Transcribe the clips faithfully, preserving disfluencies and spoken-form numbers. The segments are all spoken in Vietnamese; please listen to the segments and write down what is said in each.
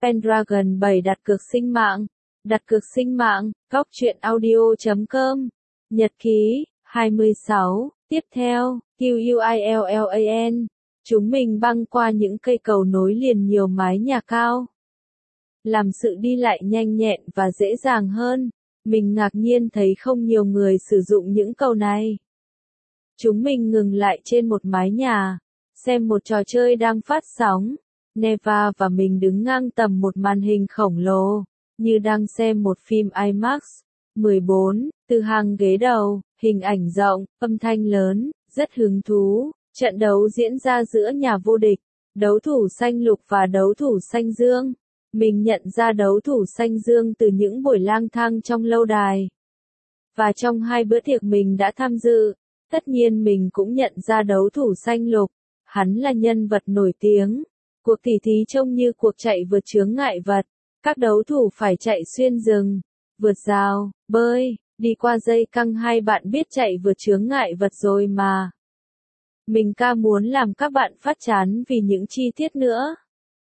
Pendragon bảy đặt cược sinh mạng. Đặt cược sinh mạng, góc truyện audio chấm com. Nhật ký, hai mươi sáu, tiếp theo, Quillan. Chúng mình băng qua những cây cầu nối liền nhiều mái nhà cao. Làm sự đi lại nhanh nhẹn và dễ dàng hơn. Mình ngạc nhiên thấy không nhiều người sử dụng những cầu này. Chúng mình ngừng lại trên một mái nhà, xem một trò chơi đang phát sóng. Neva và mình đứng ngang tầm một màn hình khổng lồ, như đang xem một phim IMAX. mười bốn, từ hàng ghế đầu, hình ảnh rộng, âm thanh lớn, rất hứng thú. Trận đấu diễn ra giữa nhà vô địch, đấu thủ xanh lục và đấu thủ xanh dương. Mình nhận ra đấu thủ xanh dương từ những buổi lang thang trong lâu đài. Và trong hai bữa tiệc mình đã tham dự, tất nhiên mình cũng nhận ra đấu thủ xanh lục. Hắn là nhân vật nổi tiếng. Cuộc tỉ thí trông như cuộc chạy vượt chướng ngại vật. Các đấu thủ phải chạy xuyên rừng, vượt rào, bơi, đi qua dây căng. Hai bạn biết chạy vượt chướng ngại vật rồi mà. Mình ca muốn làm các bạn phát chán vì những chi tiết nữa.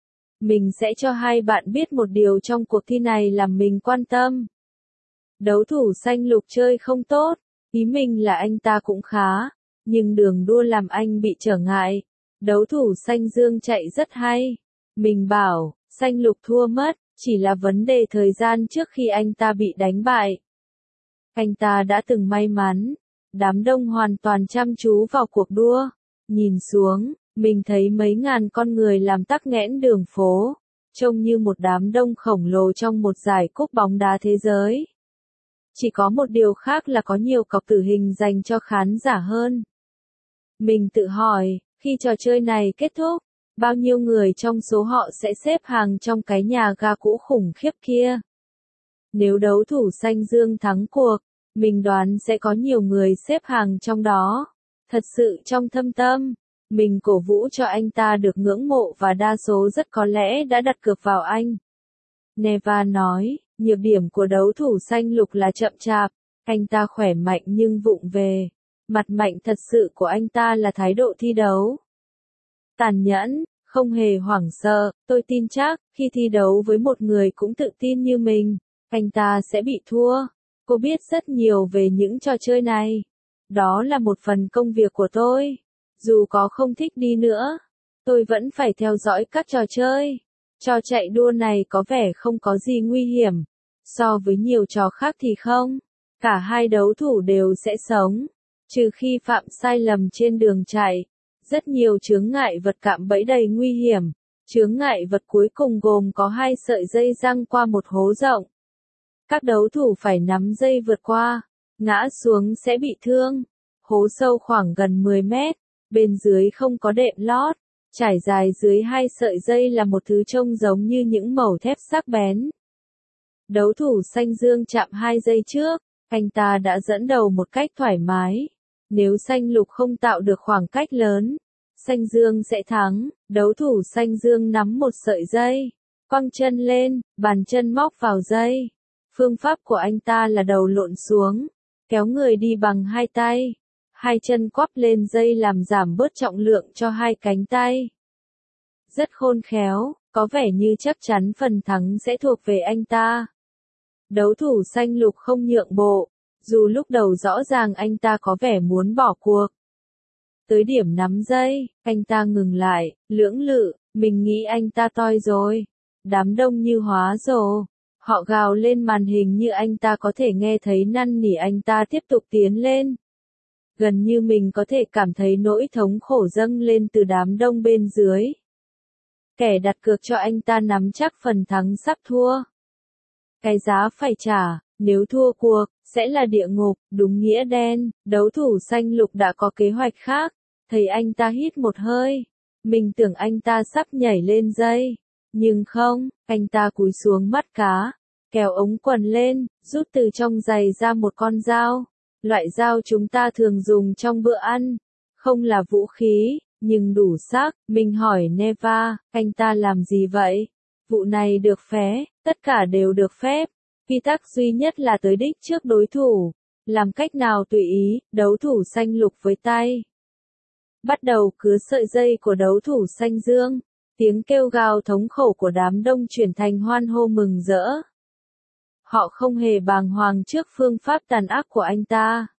Mình sẽ cho hai bạn biết một điều trong cuộc thi này làm mình quan tâm. Đấu thủ xanh lục chơi không tốt, ý mình là anh ta cũng khá, nhưng đường đua làm anh bị trở ngại. Đấu thủ xanh dương chạy rất hay. Mình bảo, xanh lục thua mất, chỉ là vấn đề thời gian trước khi anh ta bị đánh bại. Anh ta đã từng may mắn. Đám đông hoàn toàn chăm chú vào cuộc đua. Nhìn xuống, mình thấy mấy ngàn con người làm tắc nghẽn đường phố, trông như một đám đông khổng lồ trong một giải cúp bóng đá thế giới. Chỉ có một điều khác là có nhiều cọc tử hình dành cho khán giả hơn. Mình tự hỏi, khi trò chơi này kết thúc, bao nhiêu người trong số họ sẽ xếp hàng trong cái nhà ga cũ khủng khiếp kia? Nếu đấu thủ xanh dương thắng cuộc, mình đoán sẽ có nhiều người xếp hàng trong đó. Thật sự trong thâm tâm, mình cổ vũ cho anh ta được ngưỡng mộ và đa số rất có lẽ đã đặt cược vào anh. Neva nói, nhược điểm của đấu thủ xanh lục là chậm chạp, anh ta khỏe mạnh nhưng vụng về. Mặt mạnh thật sự của anh ta là thái độ thi đấu. Tàn nhẫn, không hề hoảng sợ. Tôi tin chắc, khi thi đấu với một người cũng tự tin như mình, anh ta sẽ bị thua. Cô biết rất nhiều về những trò chơi này. Đó là một phần công việc của tôi. Dù có không thích đi nữa, tôi vẫn phải theo dõi các trò chơi. Trò chạy đua này có vẻ không có gì nguy hiểm. So với nhiều trò khác thì không. Cả hai đấu thủ đều sẽ sống. Trừ khi phạm sai lầm trên đường chạy. Rất nhiều chướng ngại vật cạm bẫy đầy nguy hiểm. Chướng ngại vật cuối cùng gồm có hai sợi dây giăng qua một hố rộng. Các đấu thủ phải nắm dây vượt qua. Ngã xuống sẽ bị thương. Hố sâu khoảng gần mười mét. Bên dưới không có đệm lót. Trải dài dưới hai sợi dây là một thứ trông giống như những mẩu thép sắc bén. Đấu thủ xanh dương chạm hai giây trước. Anh ta đã dẫn đầu một cách thoải mái. Nếu xanh lục không tạo được khoảng cách lớn, xanh dương sẽ thắng. Đấu thủ xanh dương nắm một sợi dây, quăng chân lên, bàn chân móc vào dây. Phương pháp của anh ta là đầu lộn xuống, kéo người đi bằng hai tay. Hai chân quắp lên dây làm giảm bớt trọng lượng cho hai cánh tay. Rất khôn khéo, có vẻ như chắc chắn phần thắng sẽ thuộc về anh ta. Đấu thủ xanh lục không nhượng bộ. Dù lúc đầu rõ ràng anh ta có vẻ muốn bỏ cuộc. Tới điểm nắm dây, anh ta ngừng lại, lưỡng lự, mình nghĩ anh ta toi rồi. Đám đông như hóa rồ. Họ gào lên màn hình như anh ta có thể nghe thấy năn nỉ anh ta tiếp tục tiến lên. Gần như mình có thể cảm thấy nỗi thống khổ dâng lên từ đám đông bên dưới. Kẻ đặt cược cho anh ta nắm chắc phần thắng sắp thua. Cái giá phải trả, nếu thua cuộc, sẽ là địa ngục, đúng nghĩa đen. Đấu thủ xanh lục đã có kế hoạch khác. Thấy anh ta hít một hơi. Mình tưởng anh ta sắp nhảy lên dây. Nhưng không, anh ta cúi xuống bắt cá. Kéo ống quần lên, rút từ trong giày ra một con dao. Loại dao chúng ta thường dùng trong bữa ăn. Không là vũ khí, nhưng đủ sắc. Mình hỏi Neva, anh ta làm gì vậy? Vụ này được phép, tất cả đều được phép. Quy tắc duy nhất là tới đích trước đối thủ. Làm cách nào tùy ý, đấu thủ xanh lục với tay. Bắt đầu cứa sợi dây của đấu thủ xanh dương. Tiếng kêu gào thống khổ của đám đông chuyển thành hoan hô mừng rỡ. Họ không hề bàng hoàng trước phương pháp tàn ác của anh ta.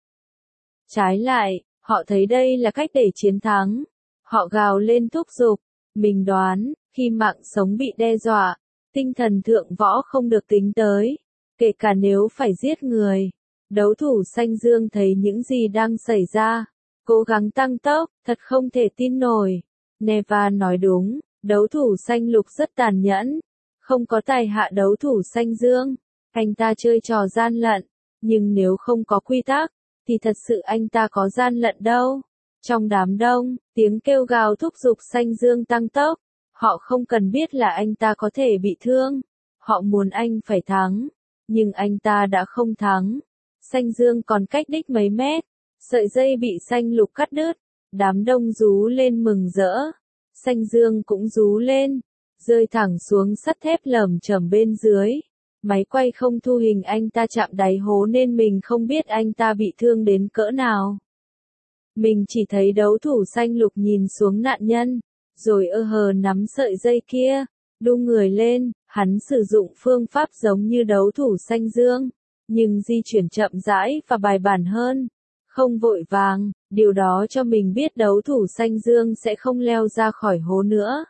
Trái lại, họ thấy đây là cách để chiến thắng. Họ gào lên thúc giục. Mình đoán, khi mạng sống bị đe dọa, tinh thần thượng võ không được tính tới, kể cả nếu phải giết người. Đấu thủ xanh dương thấy những gì đang xảy ra, cố gắng tăng tốc, thật không thể tin nổi. Neva nói đúng, đấu thủ xanh lục rất tàn nhẫn, không có tài hạ đấu thủ xanh dương. Anh ta chơi trò gian lận, nhưng nếu không có quy tắc, thì thật sự anh ta có gian lận đâu. Trong đám đông, tiếng kêu gào thúc giục xanh dương tăng tốc. Họ không cần biết là anh ta có thể bị thương. Họ muốn anh phải thắng. Nhưng anh ta đã không thắng. Xanh dương còn cách đích mấy mét. Sợi dây bị xanh lục cắt đứt. Đám đông rú lên mừng rỡ. Xanh dương cũng rú lên. Rơi thẳng xuống sắt thép lởm chởm bên dưới. Máy quay không thu hình anh ta chạm đáy hố nên mình không biết anh ta bị thương đến cỡ nào. Mình chỉ thấy đấu thủ xanh lục nhìn xuống nạn nhân, rồi ơ hờ nắm sợi dây kia, đung người lên. Hắn sử dụng phương pháp giống như đấu thủ xanh dương, nhưng di chuyển chậm rãi và bài bản hơn, không vội vàng. Điều đó cho mình biết đấu thủ xanh dương sẽ không leo ra khỏi hố nữa.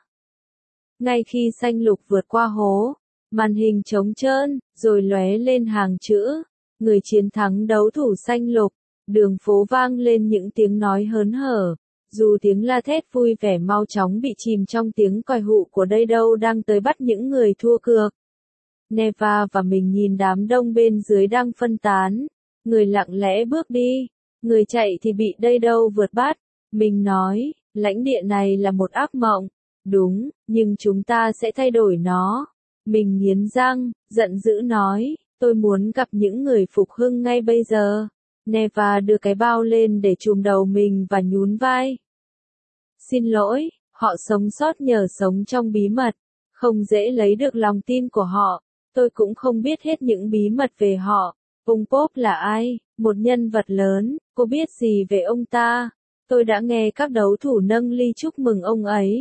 Ngay khi xanh lục vượt qua hố, màn hình trống trơn, rồi lóe lên hàng chữ, người chiến thắng đấu thủ xanh lục. Đường phố vang lên những tiếng nói hớn hở, dù tiếng la thét vui vẻ mau chóng bị chìm trong tiếng còi hụ của đây đâu đang tới bắt những người thua cược. Neva và mình nhìn đám đông bên dưới đang phân tán, người lặng lẽ bước đi, người chạy thì bị đây đâu vượt bắt. Mình nói, lãnh địa này là một ác mộng, đúng, nhưng chúng ta sẽ thay đổi nó. Mình nghiến răng, giận dữ nói, tôi muốn gặp những người phục hưng ngay bây giờ. Neva đưa cái bao lên để trùm đầu mình và nhún vai. Xin lỗi, họ sống sót nhờ sống trong bí mật, không dễ lấy được lòng tin của họ. Tôi cũng không biết hết những bí mật về họ. Ông Pop là ai? Một nhân vật lớn, cô biết gì về ông ta? Tôi đã nghe các đấu thủ nâng ly chúc mừng ông ấy.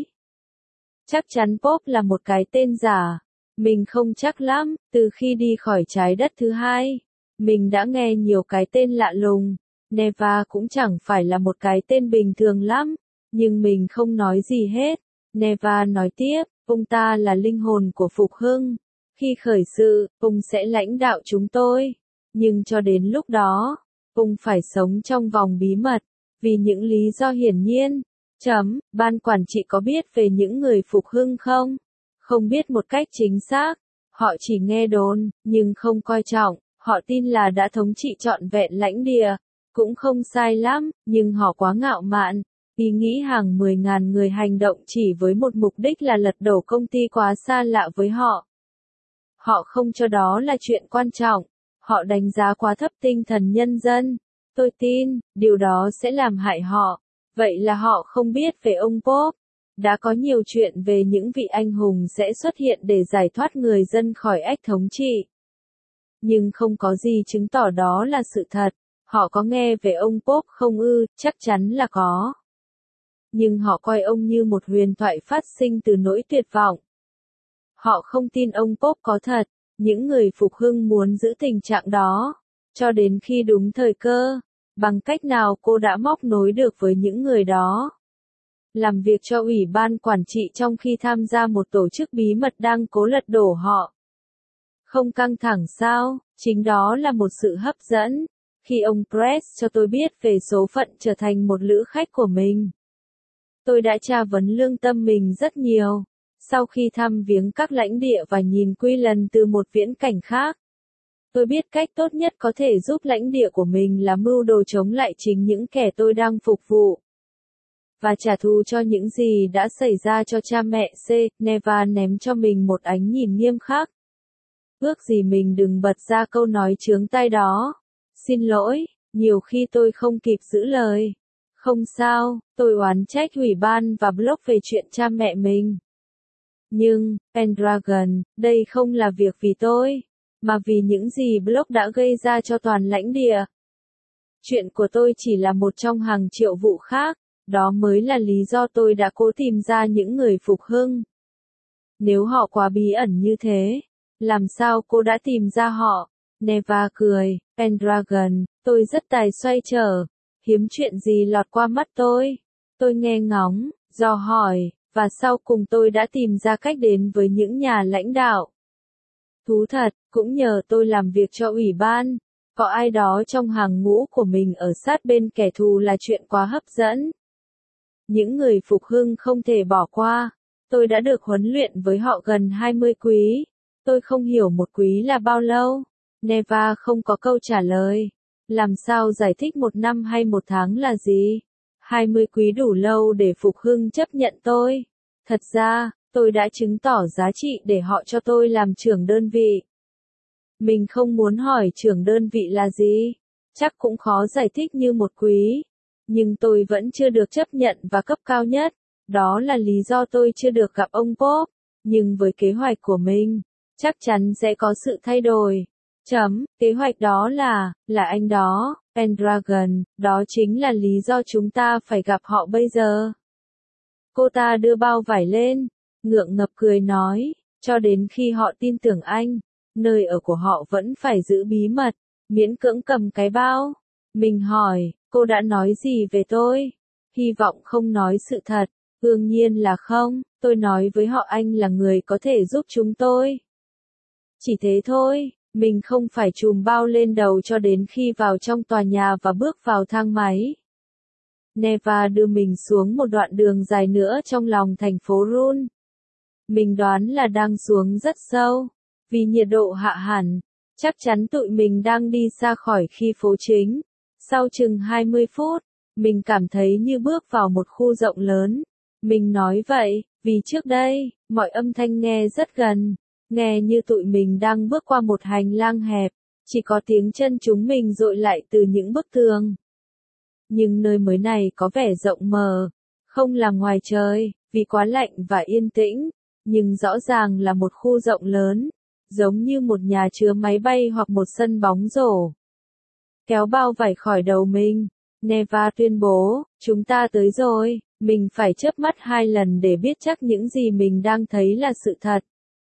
Chắc chắn Pop là một cái tên giả. Mình không chắc lắm, từ khi đi khỏi trái đất thứ hai. Mình đã nghe nhiều cái tên lạ lùng. Neva cũng chẳng phải là một cái tên bình thường lắm. Nhưng mình không nói gì hết. Neva nói tiếp, ông ta là linh hồn của phục hưng. Khi khởi sự, ông sẽ lãnh đạo chúng tôi. Nhưng cho đến lúc đó, ông phải sống trong vòng bí mật. Vì những lý do hiển nhiên. Chấm, ban quản trị có biết về những người phục hưng không? Không biết một cách chính xác. Họ chỉ nghe đồn, nhưng không coi trọng. Họ tin là đã thống trị trọn vẹn lãnh địa, cũng không sai lắm, nhưng họ quá ngạo mạn, vì nghĩ hàng mười ngàn người hành động chỉ với một mục đích là lật đổ công ty quá xa lạ với họ. Họ không cho đó là chuyện quan trọng, họ đánh giá quá thấp tinh thần nhân dân. Tôi tin, điều đó sẽ làm hại họ. Vậy là họ không biết về ông Pop. Đã có nhiều chuyện về những vị anh hùng sẽ xuất hiện để giải thoát người dân khỏi ách thống trị. Nhưng không có gì chứng tỏ đó là sự thật. Họ có nghe về ông Pop không ư? Chắc chắn là có. Nhưng họ coi ông như một huyền thoại phát sinh từ nỗi tuyệt vọng. Họ không tin ông Pop có thật. Những người phục hưng muốn giữ tình trạng đó. Cho đến khi đúng thời cơ. Bằng cách nào cô đã móc nối được với những người đó? Làm việc cho ủy ban quản trị trong khi tham gia một tổ chức bí mật đang cố lật đổ họ. Không căng thẳng sao? Chính đó là một sự hấp dẫn. Khi ông Press cho tôi biết về số phận trở thành một lữ khách của mình, tôi đã tra vấn lương tâm mình rất nhiều. Sau khi thăm viếng các lãnh địa và nhìn quy lần từ một viễn cảnh khác, tôi biết cách tốt nhất có thể giúp lãnh địa của mình là mưu đồ chống lại chính những kẻ tôi đang phục vụ. Và trả thù cho những gì đã xảy ra cho cha mẹ C. Neva ném cho mình một ánh nhìn nghiêm khắc. Ước gì mình đừng bật ra câu nói chướng tai đó. Xin lỗi, nhiều khi tôi không kịp giữ lời. Không sao, tôi oán trách ủy ban và blog về chuyện cha mẹ mình. Nhưng, Pendragon, đây không là việc vì tôi, mà vì những gì blog đã gây ra cho toàn lãnh địa. Chuyện của tôi chỉ là một trong hàng triệu vụ khác, đó mới là lý do tôi đã cố tìm ra những người phục hưng. Nếu họ quá bí ẩn như thế, làm sao cô đã tìm ra họ? Neva cười, Pendragon, tôi rất tài xoay trở, hiếm chuyện gì lọt qua mắt tôi. Tôi nghe ngóng, dò hỏi, và sau cùng tôi đã tìm ra cách đến với những nhà lãnh đạo. Thú thật, cũng nhờ tôi làm việc cho ủy ban, có ai đó trong hàng ngũ của mình ở sát bên kẻ thù là chuyện quá hấp dẫn. Những người phục hưng không thể bỏ qua. Tôi đã được huấn luyện với họ gần hai mươi quý. Tôi không hiểu một quý là bao lâu. Neva không có câu trả lời. Làm sao giải thích một năm hay một tháng là gì? hai mươi quý đủ lâu để phục hưng chấp nhận tôi. Thật ra, tôi đã chứng tỏ giá trị để họ cho tôi làm trưởng đơn vị. Mình không muốn hỏi trưởng đơn vị là gì. Chắc cũng khó giải thích như một quý. Nhưng tôi vẫn chưa được chấp nhận và cấp cao nhất. Đó là lý do tôi chưa được gặp ông Pope. Nhưng với kế hoạch của mình, chắc chắn sẽ có sự thay đổi. Chấm, kế hoạch đó là, là anh đó, Pendragon, đó chính là lý do chúng ta phải gặp họ bây giờ. Cô ta đưa bao vải lên, ngượng ngập cười nói, cho đến khi họ tin tưởng anh, nơi ở của họ vẫn phải giữ bí mật, miễn cưỡng cầm cái bao. Mình hỏi, cô đã nói gì về tôi? Hy vọng không nói sự thật. Đương nhiên là không, tôi nói với họ anh là người có thể giúp chúng tôi. Chỉ thế thôi, mình không phải chùm bao lên đầu cho đến khi vào trong tòa nhà và bước vào thang máy. Neva đưa mình xuống một đoạn đường dài nữa trong lòng thành phố Run. Mình đoán là đang xuống rất sâu, vì nhiệt độ hạ hẳn, chắc chắn tụi mình đang đi xa khỏi khi phố chính. Sau chừng hai mươi phút, mình cảm thấy như bước vào một khu rộng lớn. Mình nói vậy, vì trước đây, mọi âm thanh nghe rất gần, nghe như tụi mình đang bước qua một hành lang hẹp, chỉ có tiếng chân chúng mình dội lại từ những bức tường. Nhưng nơi mới này có vẻ rộng mờ, không là ngoài trời, vì quá lạnh và yên tĩnh, nhưng rõ ràng là một khu rộng lớn, giống như một nhà chứa máy bay hoặc một sân bóng rổ. Kéo bao vải khỏi đầu mình, Neva tuyên bố, chúng ta tới rồi. Mình phải chớp mắt hai lần để biết chắc những gì mình đang thấy là sự thật.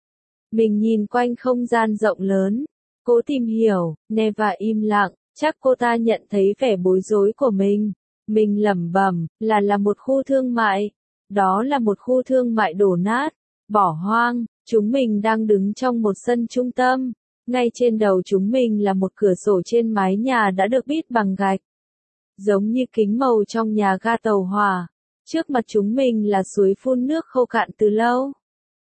Mình nhìn quanh không gian rộng lớn, cố tìm hiểu, Neva im lặng, chắc cô ta nhận thấy vẻ bối rối của mình. Mình lẩm bẩm, là là một khu thương mại. Đó là một khu thương mại đổ nát, bỏ hoang, chúng mình đang đứng trong một sân trung tâm. Ngay trên đầu chúng mình là một cửa sổ trên mái nhà đã được bít bằng gạch. Giống như kính màu trong nhà ga tàu hỏa. Trước mặt chúng mình là suối phun nước khô cạn từ lâu.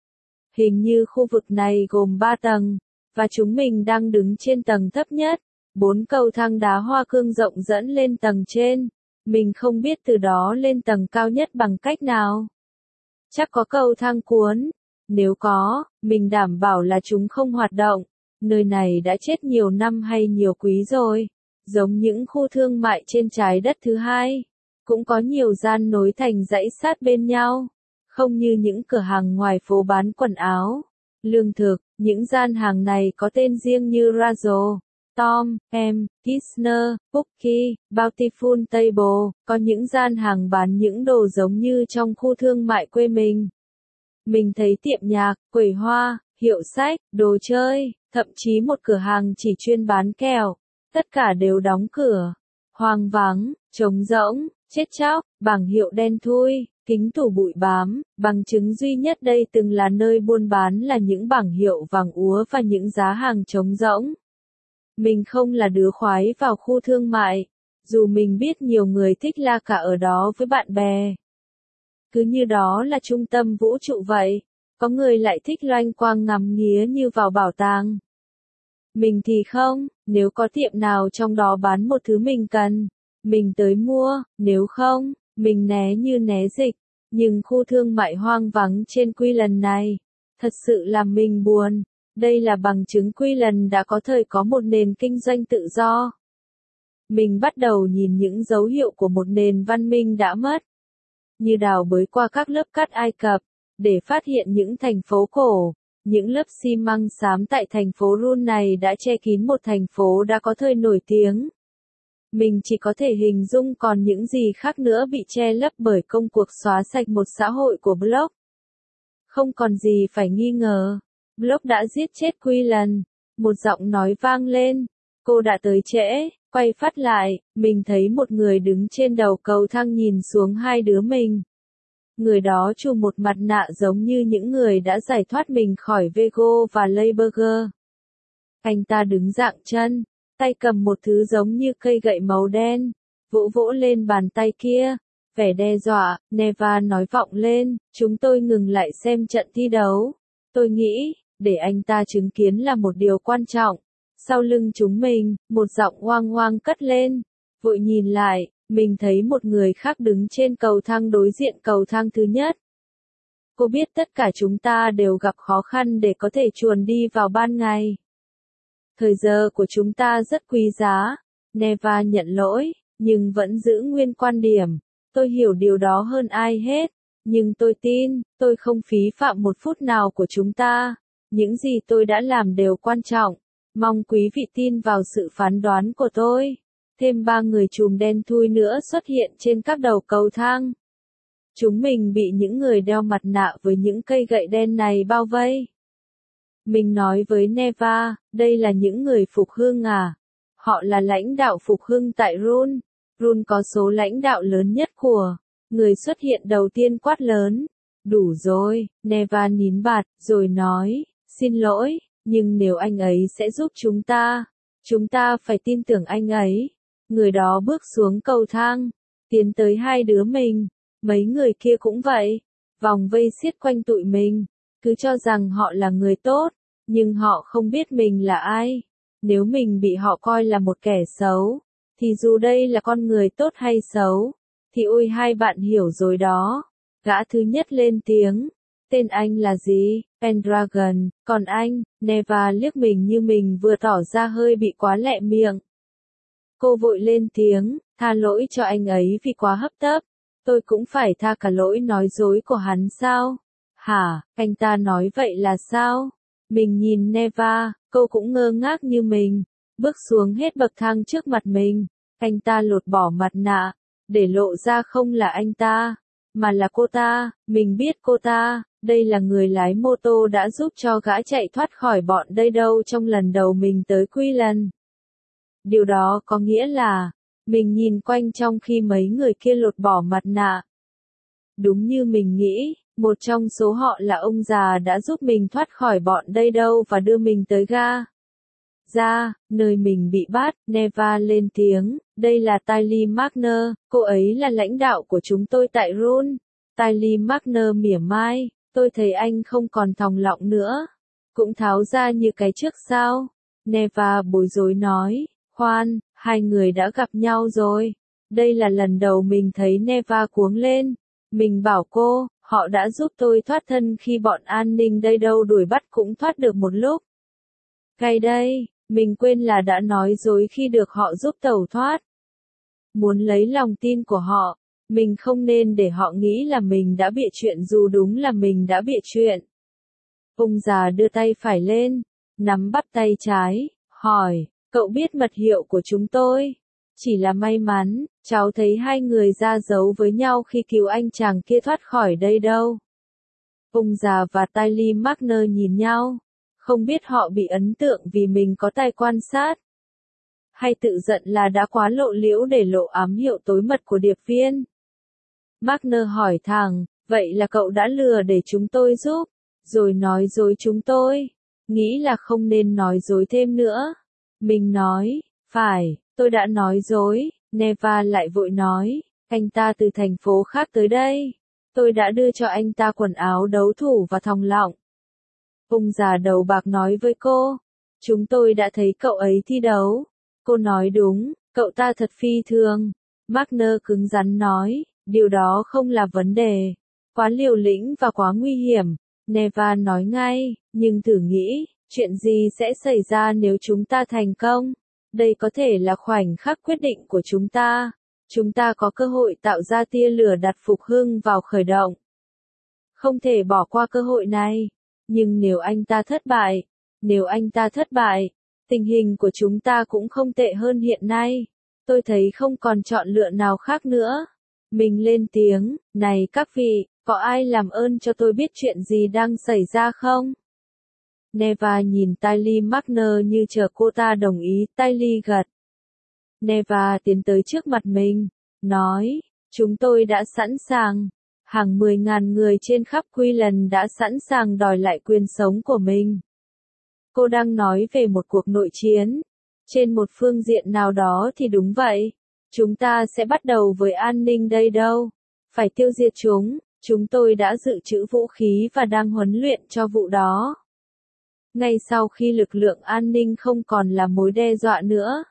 Hình như khu vực này gồm ba tầng, và chúng mình đang đứng trên tầng thấp nhất. Bốn cầu thang đá hoa cương rộng dẫn lên tầng trên. Mình không biết từ đó lên tầng cao nhất bằng cách nào. Chắc có cầu thang cuốn. Nếu có, mình đảm bảo là chúng không hoạt động. Nơi này đã chết nhiều năm hay nhiều quý rồi. Giống những khu thương mại trên trái đất thứ hai. Cũng có nhiều gian nối thành dãy sát bên nhau. Không như những cửa hàng ngoài phố bán quần áo, lương thực, những gian hàng này có tên riêng như Razo, Tom, M, Kistner, Bookie, Bountiful Table, có những gian hàng bán những đồ giống như trong khu thương mại quê mình. Mình thấy tiệm nhạc, quầy hoa, hiệu sách, đồ chơi, thậm chí một cửa hàng chỉ chuyên bán kẹo. Tất cả đều đóng cửa. Hoang vắng, trống rỗng, chết chóc, bảng hiệu đen thui, kính tủ bụi bám, bằng chứng duy nhất đây từng là nơi buôn bán là những bảng hiệu vàng úa và những giá hàng trống rỗng. Mình không là đứa khoái vào khu thương mại, dù mình biết nhiều người thích la cả ở đó với bạn bè. Cứ như đó là trung tâm vũ trụ vậy, có người lại thích loanh quang ngắm nghía như vào bảo tàng. Mình thì không, nếu có tiệm nào trong đó bán một thứ mình cần, mình tới mua, nếu không, mình né như né dịch. Nhưng khu thương mại hoang vắng trên Quy lần này, thật sự làm mình buồn. Đây là bằng chứng Quy lần đã có thời có một nền kinh doanh tự do. Mình bắt đầu nhìn những dấu hiệu của một nền văn minh đã mất. Như đào bới qua các lớp cát Ai Cập, để phát hiện những thành phố cổ. Những lớp xi măng xám tại thành phố Run này đã che kín một thành phố đã có thời nổi tiếng. Mình chỉ có thể hình dung còn những gì khác nữa bị che lấp bởi công cuộc xóa sạch một xã hội của blog. Không còn gì phải nghi ngờ. Block đã giết chết Quillan. Một giọng nói vang lên. Cô đã tới trễ. Quay phát lại, mình thấy một người đứng trên đầu cầu thang nhìn xuống hai đứa mình. Người đó trùm một mặt nạ giống như những người đã giải thoát mình khỏi Vego và Layburger. Anh ta đứng dạng chân, tay cầm một thứ giống như cây gậy màu đen, vỗ vỗ lên bàn tay kia, vẻ đe dọa. Neva nói vọng lên, chúng tôi ngừng lại xem trận thi đấu. Tôi nghĩ, để anh ta chứng kiến là một điều quan trọng. Sau lưng chúng mình, một giọng hoang hoang cất lên. Vội nhìn lại, mình thấy một người khác đứng trên cầu thang đối diện cầu thang thứ nhất. Cô biết tất cả chúng ta đều gặp khó khăn để có thể chuồn đi vào ban ngày. Thời giờ của chúng ta rất quý giá. Neva nhận lỗi, nhưng vẫn giữ nguyên quan điểm. Tôi hiểu điều đó hơn ai hết. Nhưng tôi tin, tôi không phí phạm một phút nào của chúng ta. Những gì tôi đã làm đều quan trọng. Mong quý vị tin vào sự phán đoán của tôi. Thêm ba người chùm đen thui nữa xuất hiện trên các đầu cầu thang. Chúng mình bị những người đeo mặt nạ với những cây gậy đen này bao vây. Mình nói với Neva, đây là những người phục hưng à? Họ là lãnh đạo phục hưng tại Run. Run có số lãnh đạo lớn nhất của. Người xuất hiện đầu tiên quát lớn. Đủ rồi, Neva nín bạt, rồi nói, xin lỗi, nhưng nếu anh ấy sẽ giúp chúng ta, chúng ta phải tin tưởng anh ấy. Người đó bước xuống cầu thang, tiến tới hai đứa mình, mấy người kia cũng vậy, vòng vây siết quanh tụi mình, cứ cho rằng họ là người tốt, nhưng họ không biết mình là ai. Nếu mình bị họ coi là một kẻ xấu, thì dù đây là con người tốt hay xấu, thì ôi hai bạn hiểu rồi đó. Gã thứ nhất lên tiếng. Tên anh là gì? Pendragon. Còn anh? Neva liếc mình như mình vừa tỏ ra hơi bị quá lẹ miệng. Cô vội lên tiếng, tha lỗi cho anh ấy vì quá hấp tấp. Tôi cũng phải tha cả lỗi nói dối của hắn sao? Hả, anh ta nói vậy là sao? Mình nhìn Neva, cô cũng ngơ ngác như mình. Bước xuống hết bậc thang trước mặt mình. Anh ta lột bỏ mặt nạ, để lộ ra không là anh ta, mà là cô ta. Mình biết cô ta, đây là người lái mô tô đã giúp cho gã chạy thoát khỏi bọn đây đâu trong lần đầu mình tới Quillan. Điều đó có nghĩa là, mình nhìn quanh trong khi mấy người kia lột bỏ mặt nạ. Đúng như mình nghĩ, một trong số họ là ông già đã giúp mình thoát khỏi bọn đây đâu và đưa mình tới ga. Ra, nơi mình bị bắt. Neva lên tiếng, đây là Tylee Magner, cô ấy là lãnh đạo của chúng tôi tại Run. Tylee Magner mỉa mai, tôi thấy anh không còn thòng lọng nữa. Cũng tháo ra như cái trước sao? Neva bối rối nói, khoan, hai người đã gặp nhau rồi. Đây là lần đầu mình thấy Neva cuống lên. Mình bảo cô, họ đã giúp tôi thoát thân khi bọn an ninh đây đâu đuổi bắt cũng thoát được một lúc. Cay đây, mình quên là đã nói dối khi được họ giúp tẩu thoát. Muốn lấy lòng tin của họ, mình không nên để họ nghĩ là mình đã bịa chuyện dù đúng là mình đã bịa chuyện. Ông già đưa tay phải lên, nắm bắp tay trái, hỏi, cậu biết mật hiệu của chúng tôi? Chỉ là may mắn, cháu thấy hai người ra dấu với nhau khi cứu anh chàng kia thoát khỏi đây đâu. Ông già và Tylee Magner nhìn nhau, không biết họ bị ấn tượng vì mình có tài quan sát, hay tự giận là đã quá lộ liễu để lộ ám hiệu tối mật của điệp viên. Magner hỏi thẳng, vậy là cậu đã lừa để chúng tôi giúp, rồi nói dối chúng tôi, nghĩ là không nên nói dối thêm nữa. Mình nói, phải, tôi đã nói dối. Neva lại vội nói, anh ta từ thành phố khác tới đây. Tôi đã đưa cho anh ta quần áo đấu thủ và thòng lọng. Ông già đầu bạc nói với cô, chúng tôi đã thấy cậu ấy thi đấu. Cô nói đúng, cậu ta thật phi thường. Magner cứng rắn nói, điều đó không là vấn đề. Quá liều lĩnh và quá nguy hiểm. Neva nói ngay, nhưng thử nghĩ, chuyện gì sẽ xảy ra nếu chúng ta thành công? Đây có thể là khoảnh khắc quyết định của chúng ta. Chúng ta có cơ hội tạo ra tia lửa đặt phục hưng vào khởi động. Không thể bỏ qua cơ hội này. Nhưng nếu anh ta thất bại, nếu anh ta thất bại, tình hình của chúng ta cũng không tệ hơn hiện nay. Tôi thấy không còn chọn lựa nào khác nữa. Mình lên tiếng, này các vị, Có ai làm ơn cho tôi biết chuyện gì đang xảy ra không? Neva nhìn Tylee Magner như chờ cô ta đồng ý. Tylee gật. Neva tiến tới trước mặt mình, nói, chúng tôi đã sẵn sàng. Hàng mười ngàn người trên khắp Queensland đã sẵn sàng đòi lại quyền sống của mình. Cô đang nói về một cuộc nội chiến. Trên một phương diện nào đó thì đúng vậy. Chúng ta sẽ bắt đầu với an ninh đây đâu. Phải tiêu diệt chúng. Chúng tôi đã dự trữ vũ khí và đang huấn luyện cho vụ đó. Ngay sau khi lực lượng an ninh không còn là mối đe dọa nữa,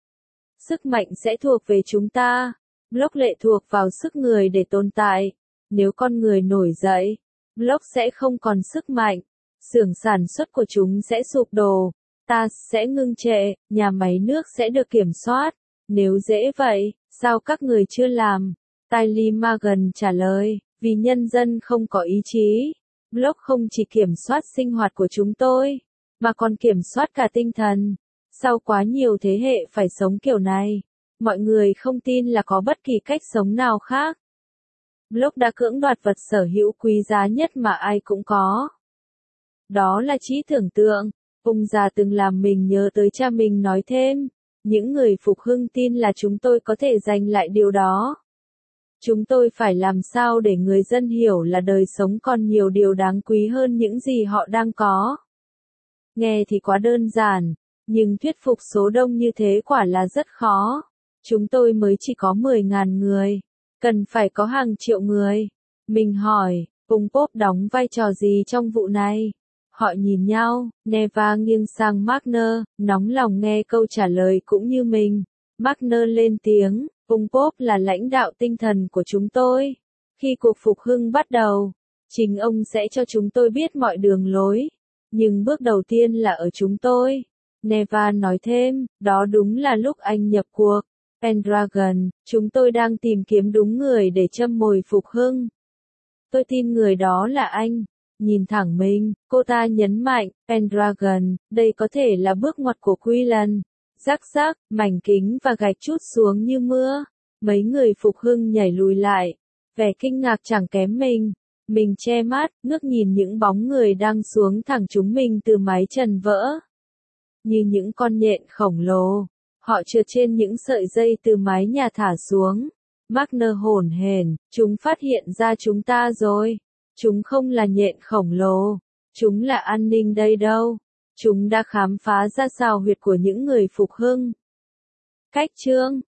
sức mạnh sẽ thuộc về chúng ta. Block lệ thuộc vào sức người để tồn tại. Nếu con người nổi dậy, Block sẽ không còn sức mạnh. Xưởng sản xuất của chúng sẽ sụp đổ. Ta sẽ ngưng trệ, nhà máy nước sẽ được kiểm soát. Nếu dễ vậy, sao các người chưa làm? Tylee Morgan trả lời, vì nhân dân không có ý chí. Block không chỉ kiểm soát sinh hoạt của chúng tôi, mà còn kiểm soát cả tinh thần. Sau quá nhiều thế hệ phải sống kiểu này, mọi người không tin là có bất kỳ cách sống nào khác. Block đã cưỡng đoạt vật sở hữu quý giá nhất mà ai cũng có. Đó là trí tưởng tượng. Ông già từng làm mình nhớ tới cha mình nói thêm. Những người phục hưng tin là chúng tôi có thể giành lại điều đó. Chúng tôi phải làm sao để người dân hiểu là đời sống còn nhiều điều đáng quý hơn những gì họ đang có. Nghe thì quá đơn giản, nhưng thuyết phục số đông như thế quả là rất khó. Chúng tôi mới chỉ có mười ngàn người. Cần phải có hàng triệu người. Mình hỏi, Pol Pot đóng vai trò gì trong vụ này? Họ nhìn nhau, Neva nghiêng sang Magner, nóng lòng nghe câu trả lời cũng như mình. Magner lên tiếng, Pol Pot là lãnh đạo tinh thần của chúng tôi. Khi cuộc phục hưng bắt đầu, chính ông sẽ cho chúng tôi biết mọi đường lối. Nhưng bước đầu tiên là ở chúng tôi. Neva nói thêm, đó đúng là lúc anh nhập cuộc. Pendragon, chúng tôi đang tìm kiếm đúng người để châm mồi phục hưng. Tôi tin người đó là anh. Nhìn thẳng mình, cô ta nhấn mạnh, Pendragon, đây có thể là bước ngoặt của Queensland. Rắc rắc, mảnh kính và gạch trút xuống như mưa. Mấy người phục hưng nhảy lùi lại. Vẻ kinh ngạc chẳng kém mình. Mình che mắt, ngước nhìn những bóng người đang xuống thẳng chúng mình từ mái trần vỡ. Như những con nhện khổng lồ. Họ trượt trên những sợi dây từ mái nhà thả xuống. Magner hổn hển, chúng phát hiện ra chúng ta rồi. Chúng không là nhện khổng lồ. Chúng là an ninh đây đâu. Chúng đã khám phá ra xào huyệt của những người phục hưng. Cách chương